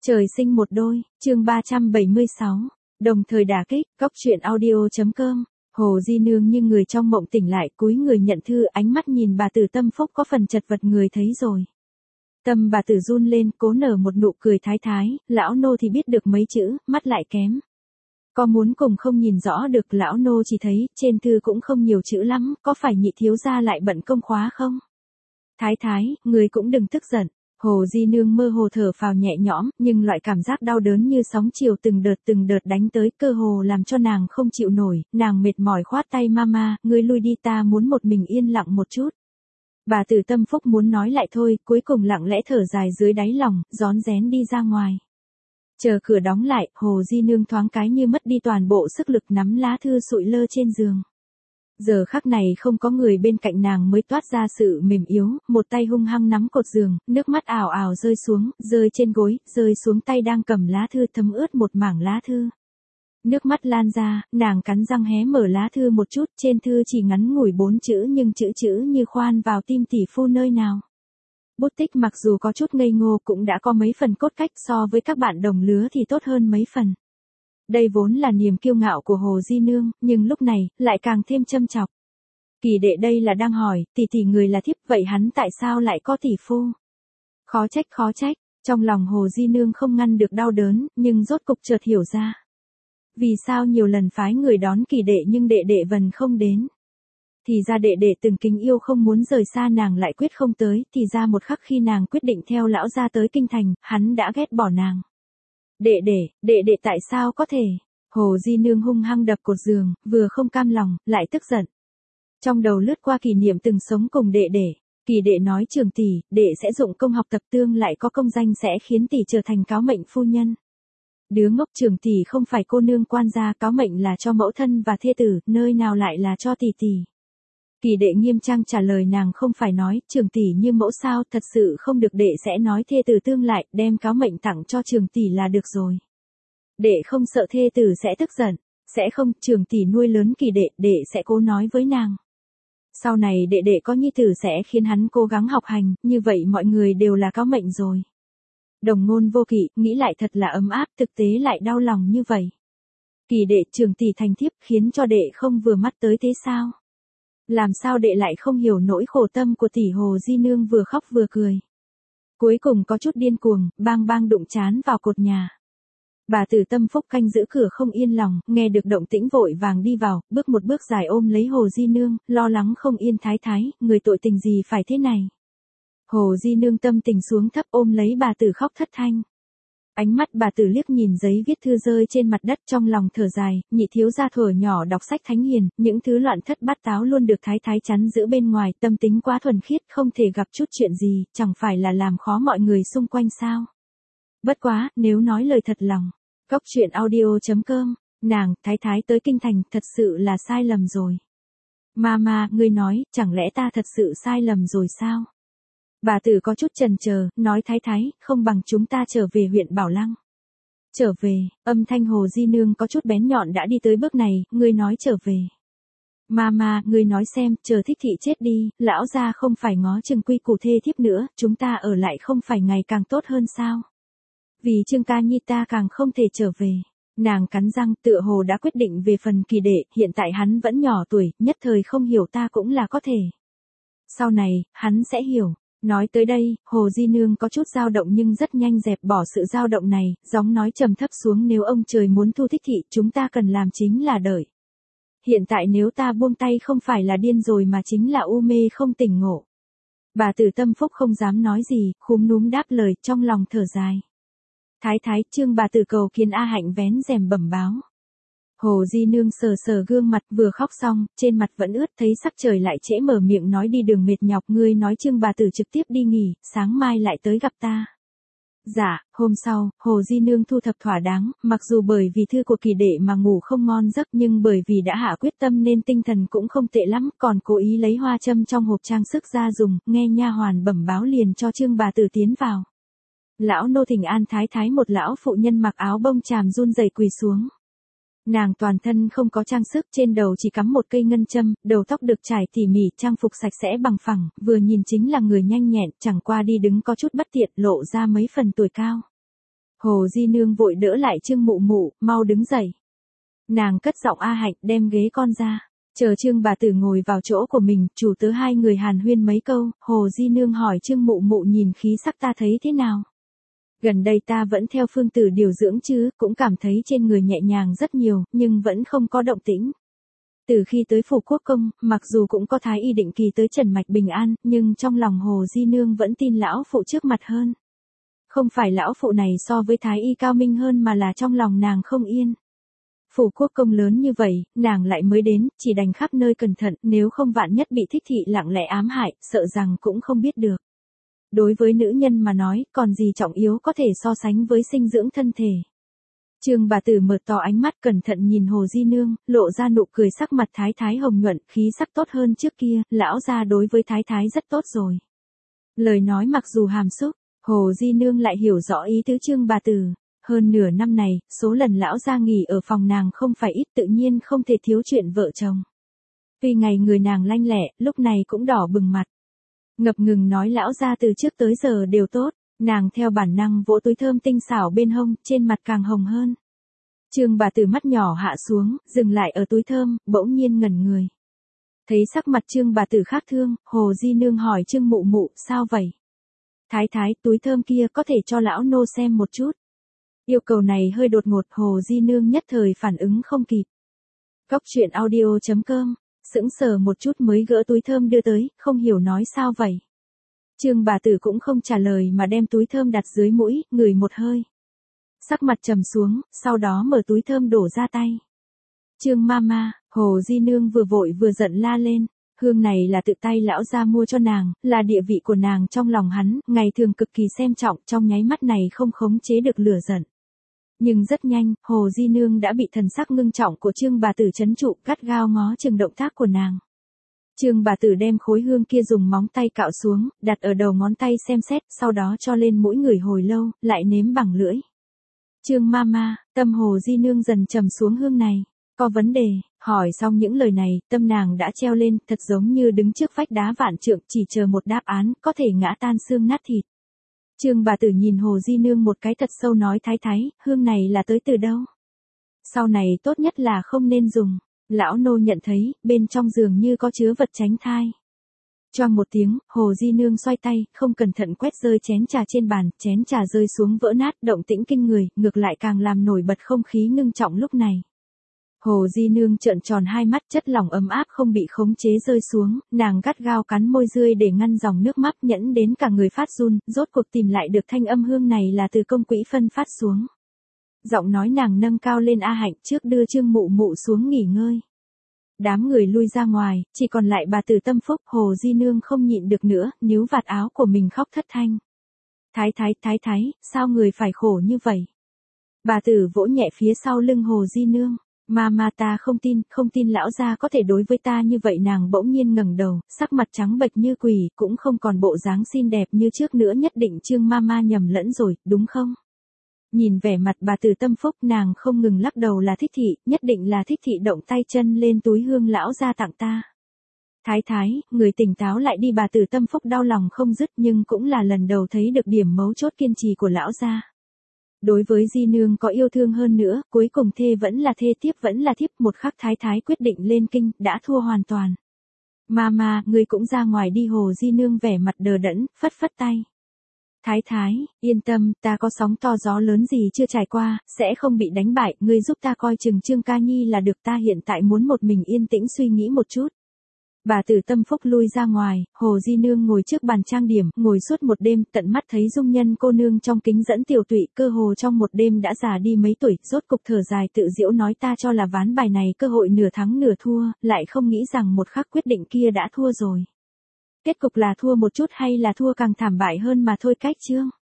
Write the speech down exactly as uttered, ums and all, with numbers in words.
Trời sinh một đôi, chương ba trăm bảy mươi sáu, đồng thời đả kích, cóc truyện audio.com. Hồ Di Nương như người trong mộng tỉnh lại, cúi người nhận thư, ánh mắt nhìn bà Tử Tâm Phúc có phần chật vật, người thấy rồi. Tâm bà Tử run lên, cố nở một nụ cười thái thái, lão nô thì biết được mấy chữ, mắt lại kém. Có muốn cùng không nhìn rõ được, lão nô chỉ thấy, trên thư cũng không nhiều chữ lắm, có phải nhị thiếu gia lại bận công khóa không? Thái thái, người cũng đừng tức giận. Hồ Di Nương mơ hồ thở phào nhẹ nhõm, nhưng loại cảm giác đau đớn như sóng chiều từng đợt từng đợt đánh tới, cơ hồ làm cho nàng không chịu nổi, nàng mệt mỏi khoát tay, mama, ngươi lui đi, ta muốn một mình yên lặng một chút. Bà Tử Tâm Phúc muốn nói lại thôi, cuối cùng lặng lẽ thở dài dưới đáy lòng, rón rén đi ra ngoài. Chờ cửa đóng lại, Hồ Di Nương thoáng cái như mất đi toàn bộ sức lực, nắm lá thư sụi lơ trên giường. Giờ khắc này không có người bên cạnh nàng mới toát ra sự mềm yếu, một tay hung hăng nắm cột giường, nước mắt ảo ảo rơi xuống, rơi trên gối, rơi xuống tay đang cầm lá thư, thấm ướt một mảng lá thư. Nước mắt lan ra, nàng cắn răng hé mở lá thư một chút, trên thư chỉ ngắn ngủi bốn chữ nhưng chữ chữ như khoan vào tim tỷ phu nơi nào. Bút tích mặc dù có chút ngây ngô cũng đã có mấy phần cốt cách, so với các bạn đồng lứa thì tốt hơn mấy phần. Đây vốn là niềm kiêu ngạo của Hồ Di Nương, nhưng lúc này, lại càng thêm châm chọc. Kỳ đệ đây là đang hỏi, tỷ tỷ người là thiếp, vậy hắn tại sao lại có tỷ phu? Khó trách khó trách, trong lòng Hồ Di Nương không ngăn được đau đớn, nhưng rốt cục chợt hiểu ra. Vì sao nhiều lần phái người đón kỳ đệ nhưng đệ đệ vẫn không đến? Thì ra đệ đệ từng kính yêu không muốn rời xa nàng lại quyết không tới, thì ra một khắc khi nàng quyết định theo lão gia tới kinh thành, hắn đã ghét bỏ nàng. Đệ đệ, đệ đệ tại sao có thể? Hồ Di Nương hung hăng đập cột giường, vừa không cam lòng, lại tức giận. Trong đầu lướt qua kỷ niệm từng sống cùng đệ đệ. Kỳ đệ nói trường tỷ, đệ sẽ dụng công học tập, tương lại có công danh sẽ khiến tỷ trở thành cáo mệnh phu nhân. Đứa ngốc, trường tỷ không phải cô nương quan gia, cáo mệnh là cho mẫu thân và thê tử, nơi nào lại là cho tỷ tỷ. Kỳ đệ nghiêm trang trả lời, nàng không phải nói, trường tỷ như mẫu sao, thật sự không được, đệ sẽ nói thê tử tương lại, đem cáo mệnh tặng cho trường tỷ là được rồi. Đệ không sợ thê tử sẽ tức giận, sẽ không, trường tỷ nuôi lớn kỳ đệ, đệ sẽ cố nói với nàng. Sau này đệ đệ có nhi tử sẽ khiến hắn cố gắng học hành, như vậy mọi người đều là cáo mệnh rồi. Đồng ngôn vô kỵ, nghĩ lại thật là ấm áp, thực tế lại đau lòng như vậy. Kỳ đệ, trường tỷ thành thiếp khiến cho đệ không vừa mắt tới thế sao? Làm sao đệ lại không hiểu nỗi khổ tâm của tỷ? Hồ Di Nương vừa khóc vừa cười. Cuối cùng có chút điên cuồng, bang bang đụng chán vào cột nhà. Bà Tử Tâm Phúc canh giữ cửa không yên lòng, nghe được động tĩnh vội vàng đi vào, bước một bước dài ôm lấy Hồ Di Nương, lo lắng không yên, thái thái, người tội tình gì phải thế này? Hồ Di Nương tâm tình xuống thấp, ôm lấy bà Tử khóc thất thanh. Ánh mắt bà Tử liếc nhìn giấy viết thư rơi trên mặt đất, trong lòng thở dài, nhị thiếu gia thuở nhỏ đọc sách thánh hiền, những thứ loạn thất bát táo luôn được thái thái chắn giữ bên ngoài, tâm tính quá thuần khiết, không thể gặp chút chuyện gì, chẳng phải là làm khó mọi người xung quanh sao? Bất quá, nếu nói lời thật lòng, cóc truyện audio.com, nàng, thái thái tới kinh thành, thật sự là sai lầm rồi. Mama, ngươi nói, chẳng lẽ ta thật sự sai lầm rồi sao? Bà Tử có chút chần chờ, nói thái thái, không bằng chúng ta trở về huyện Bảo Lăng. Trở về, âm thanh Hồ Di Nương có chút bén nhọn đã đi tới bước này, ngươi nói trở về. Mama, ngươi nói xem, chờ thích thị chết đi, lão gia không phải ngó chừng quy củ thê thiếp nữa, chúng ta ở lại không phải ngày càng tốt hơn sao? Vì Trương ca nhi ta càng không thể trở về. Nàng cắn răng, tựa hồ đã quyết định về phần kỳ đệ, hiện tại hắn vẫn nhỏ tuổi, nhất thời không hiểu ta cũng là có thể. Sau này, hắn sẽ hiểu. Nói tới đây, Hồ Di Nương có chút dao động nhưng rất nhanh dẹp bỏ sự dao động này, giọng nói trầm thấp xuống, nếu ông trời muốn thu thích thị, chúng ta cần làm chính là đợi. Hiện tại nếu ta buông tay không phải là điên rồi mà chính là u mê không tỉnh ngộ. Bà Tử Tâm Phúc không dám nói gì, khúm núm đáp lời, trong lòng thở dài. Thái thái, Trương bà Tử cầu kiến A Hạnh vén rèm bẩm báo. Hồ Di Nương sờ sờ gương mặt, vừa khóc xong, trên mặt vẫn ướt, thấy sắc trời lại trễ mở miệng nói đi đường mệt nhọc, ngươi nói Trương bà Tử trực tiếp đi nghỉ, sáng mai lại tới gặp ta. Dạ, hôm sau, Hồ Di Nương thu thập thỏa đáng, mặc dù bởi vì thư của kỳ đệ mà ngủ không ngon giấc nhưng bởi vì đã hạ quyết tâm nên tinh thần cũng không tệ lắm, còn cố ý lấy hoa châm trong hộp trang sức ra dùng, nghe nha hoàn bẩm báo liền cho Trương bà Tử tiến vào. Lão nô thỉnh an thái thái, một lão phụ nhân mặc áo bông tràm run rẩy quỳ xuống. Nàng toàn thân không có trang sức, trên đầu chỉ cắm một cây ngân châm, đầu tóc được trải tỉ mỉ, trang phục sạch sẽ bằng phẳng, vừa nhìn chính là người nhanh nhẹn, chẳng qua đi đứng có chút bất tiện, lộ ra mấy phần tuổi cao. Hồ Di Nương vội đỡ lại Trương Mụ Mụ, mau đứng dậy. Nàng cất giọng A Hạnh đem ghế con ra. Chờ Trương bà tử ngồi vào chỗ của mình, chủ tớ hai người hàn huyên mấy câu, Hồ Di Nương hỏi Trương Mụ Mụ nhìn khí sắc ta thấy thế nào. Gần đây ta vẫn theo phương tử điều dưỡng chứ, cũng cảm thấy trên người nhẹ nhàng rất nhiều, nhưng vẫn không có động tĩnh. Từ khi tới Phủ Quốc Công, mặc dù cũng có thái y định kỳ tới trần mạch bình an, nhưng trong lòng Hồ Di Nương vẫn tin lão phụ trước mặt hơn. Không phải lão phụ này so với thái y cao minh hơn mà là trong lòng nàng không yên. Phủ Quốc Công lớn như vậy, nàng lại mới đến, chỉ đành khắp nơi cẩn thận, nếu không vạn nhất bị thích thị lặng lẽ ám hại, sợ rằng cũng không biết được. Đối với nữ nhân mà nói, còn gì trọng yếu có thể so sánh với sinh dưỡng thân thể. Trương bà tử mở to ánh mắt cẩn thận nhìn Hồ Di Nương, lộ ra nụ cười, sắc mặt thái thái hồng nhuận, khí sắc tốt hơn trước kia, lão gia đối với thái thái rất tốt rồi. Lời nói mặc dù hàm xúc, Hồ Di Nương lại hiểu rõ ý tứ Trương bà tử. Hơn nửa năm này, số lần lão gia nghỉ ở phòng nàng không phải ít, tự nhiên không thể thiếu chuyện vợ chồng. Tuy ngày người nàng lanh lẹ, lúc này cũng đỏ bừng mặt. Ngập ngừng nói lão gia từ trước tới giờ đều tốt, nàng theo bản năng vỗ túi thơm tinh xảo bên hông, trên mặt càng hồng hơn. Trương bà tử mắt nhỏ hạ xuống, dừng lại ở túi thơm, bỗng nhiên ngẩn người. Thấy sắc mặt Trương bà tử khác thương, Hồ Di Nương hỏi Trương Mụ Mụ, sao vậy? Thái thái, túi thơm kia có thể cho lão nô xem một chút. Yêu cầu này hơi đột ngột, Hồ Di Nương nhất thời phản ứng không kịp. Cóc truyện audio chấm com, sững sờ một chút mới gỡ túi thơm đưa tới, không hiểu nói sao vậy. Trương bà tử cũng không trả lời mà đem túi thơm đặt dưới mũi, ngửi một hơi. Sắc mặt trầm xuống, sau đó mở túi thơm đổ ra tay. Trương Mama, Hồ Di Nương vừa vội vừa giận la lên. Hương này là tự tay lão gia mua cho nàng, là địa vị của nàng trong lòng hắn, ngày thường cực kỳ xem trọng, trong nháy mắt này không khống chế được lửa giận. Nhưng rất nhanh, Hồ Di Nương đã bị thần sắc ngưng trọng của Trương bà tử trấn trụ, gắt gao ngó chừng động tác của nàng. Trương bà tử đem khối hương kia dùng móng tay cạo xuống, đặt ở đầu ngón tay xem xét, sau đó cho lên mũi người hồi lâu, lại nếm bằng lưỡi. Trương Mama, tâm Hồ Di Nương dần trầm xuống, hương này có vấn đề. Hỏi xong những lời này, tâm nàng đã treo lên, thật giống như đứng trước vách đá vạn trượng, chỉ chờ một đáp án, có thể ngã tan xương nát thịt. Trương bà tử nhìn Hồ Di Nương một cái thật sâu, nói thái thái, hương này là tới từ đâu? Sau này tốt nhất là không nên dùng. Lão nô nhận thấy, bên trong giường như có chứa vật tránh thai. Choang một tiếng, Hồ Di Nương xoay tay, không cẩn thận quét rơi chén trà trên bàn, chén trà rơi xuống vỡ nát, động tĩnh kinh người, ngược lại càng làm nổi bật không khí ngưng trọng lúc này. Hồ Di Nương trợn tròn hai mắt, chất lỏng ấm áp không bị khống chế rơi xuống, nàng gắt gao cắn môi rươi để ngăn dòng nước mắt, nhẫn đến cả người phát run, rốt cuộc tìm lại được thanh âm hương này là từ Công Quỹ phân phát xuống. Giọng nói nàng nâng cao lên, A Hạnh, trước đưa Trương Mụ Mụ xuống nghỉ ngơi. Đám người lui ra ngoài, chỉ còn lại bà tử Tâm Phúc. Hồ Di Nương không nhịn được nữa, níu vạt áo của mình khóc thất thanh. Thái thái, thái thái, sao người phải khổ như vậy? Bà tử vỗ nhẹ phía sau lưng Hồ Di Nương. Mama, ta không tin, không tin lão gia có thể đối với ta như vậy. Nàng bỗng nhiên ngẩng đầu, sắc mặt trắng bệch như quỷ, cũng không còn bộ dáng xinh đẹp như trước nữa. Nhất định Trương Mama nhầm lẫn rồi, đúng không? Nhìn vẻ mặt bà tử Tâm Phúc, nàng không ngừng lắc đầu, là thích thị, nhất định là thích thị động tay chân lên túi hương lão gia tặng ta. Thái thái, người tỉnh táo lại đi. Bà tử Tâm Phúc đau lòng không dứt, nhưng cũng là lần đầu thấy được điểm mấu chốt kiên trì của lão gia. Đối với Di Nương có yêu thương hơn nữa, cuối cùng thê vẫn là thê, thiếp vẫn là thiếp. Một khắc thái thái quyết định lên kinh, đã thua hoàn toàn. Mama, ngươi cũng ra ngoài đi. Hồ Di Nương vẻ mặt đờ đẫn, phất phất tay. Thái thái, yên tâm, ta có sóng to gió lớn gì chưa trải qua, sẽ không bị đánh bại, ngươi giúp ta coi chừng Trương Ca Nhi là được, ta hiện tại muốn một mình yên tĩnh suy nghĩ một chút. Bà tử Tâm Phúc lui ra ngoài, Hồ Di Nương ngồi trước bàn trang điểm, ngồi suốt một đêm, tận mắt thấy dung nhân cô nương trong kính dẫn tiểu tụy, cơ hồ trong một đêm đã già đi mấy tuổi, rốt cục thở dài tự giễu nói, ta cho là ván bài này cơ hội nửa thắng nửa thua, lại không nghĩ rằng một khắc quyết định kia đã thua rồi. Kết cục là thua một chút hay là thua càng thảm bại hơn mà thôi. Cách chương